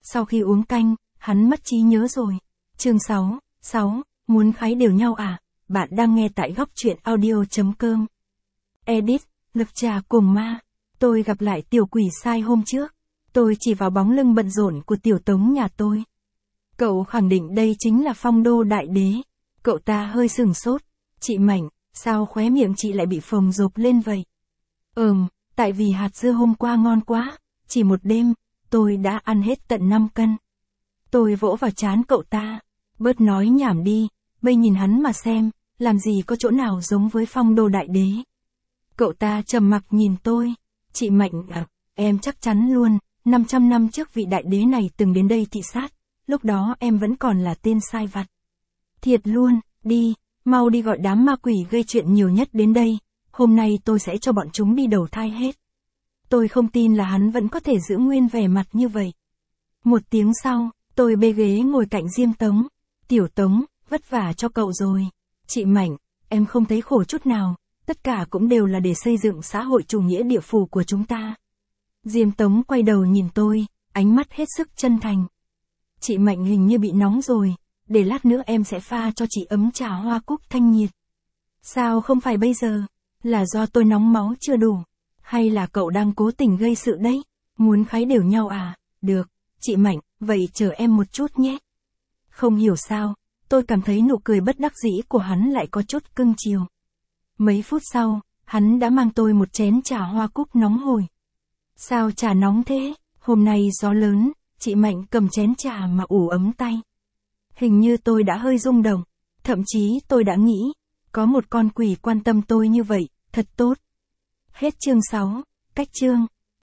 Sau khi uống canh, hắn mất trí nhớ rồi. Chương 6, muốn khái đều nhau à? Bạn đang nghe tại góc truyện audio.com. Edit, Lực Trà cùng ma. Tôi gặp lại tiểu quỷ sai hôm trước. Tôi chỉ vào bóng lưng bận rộn của tiểu Tống nhà tôi. Cậu khẳng định đây chính là Phong Đô Đại Đế. Cậu ta hơi sừng sốt. Chị Mảnh, sao khóe miệng chị lại bị phồng rộp lên vậy? Tại vì hạt dưa hôm qua ngon quá. Chỉ một đêm, tôi đã ăn hết tận 5 cân. Tôi vỗ vào trán cậu ta. Bớt nói nhảm đi, bây nhìn hắn mà xem, làm gì có chỗ nào giống với Phong Đô Đại Đế. Cậu ta trầm mặc nhìn tôi. Chị Mạnh à, em chắc chắn luôn, 500 năm trước vị đại đế này từng đến đây thị sát, lúc đó em vẫn còn là tên sai vặt. Thiệt luôn, đi, mau đi gọi đám ma quỷ gây chuyện nhiều nhất đến đây, hôm nay tôi sẽ cho bọn chúng đi đầu thai hết. Tôi không tin là hắn vẫn có thể giữ nguyên vẻ mặt như vậy. Một tiếng sau, tôi bê ghế ngồi cạnh Diêm Tống. Tiểu Tống, vất vả cho cậu rồi. Chị Mảnh, em không thấy khổ chút nào, tất cả cũng đều là để xây dựng xã hội chủ nghĩa địa phủ của chúng ta. Diêm Tống quay đầu nhìn tôi, ánh mắt hết sức chân thành. Chị Mạnh hình như bị nóng rồi, để lát nữa em sẽ pha cho chị ấm trà hoa cúc thanh nhiệt. Sao không phải bây giờ? Là do tôi nóng máu chưa đủ? Hay là cậu đang cố tình gây sự đấy? Muốn khái đều nhau à? Được, chị Mạnh, vậy chờ em một chút nhé. Không hiểu sao, tôi cảm thấy nụ cười bất đắc dĩ của hắn lại có chút cưng chiều. Mấy phút sau, hắn đã mang tôi một chén trà hoa cúc nóng hổi. Sao trà nóng thế? Hôm nay gió lớn, chị Mạnh cầm chén trà mà ủ ấm tay. Hình như tôi đã hơi rung động, thậm chí tôi đã nghĩ, có một con quỷ quan tâm tôi như vậy, thật tốt. Hết chương 6, cách chương.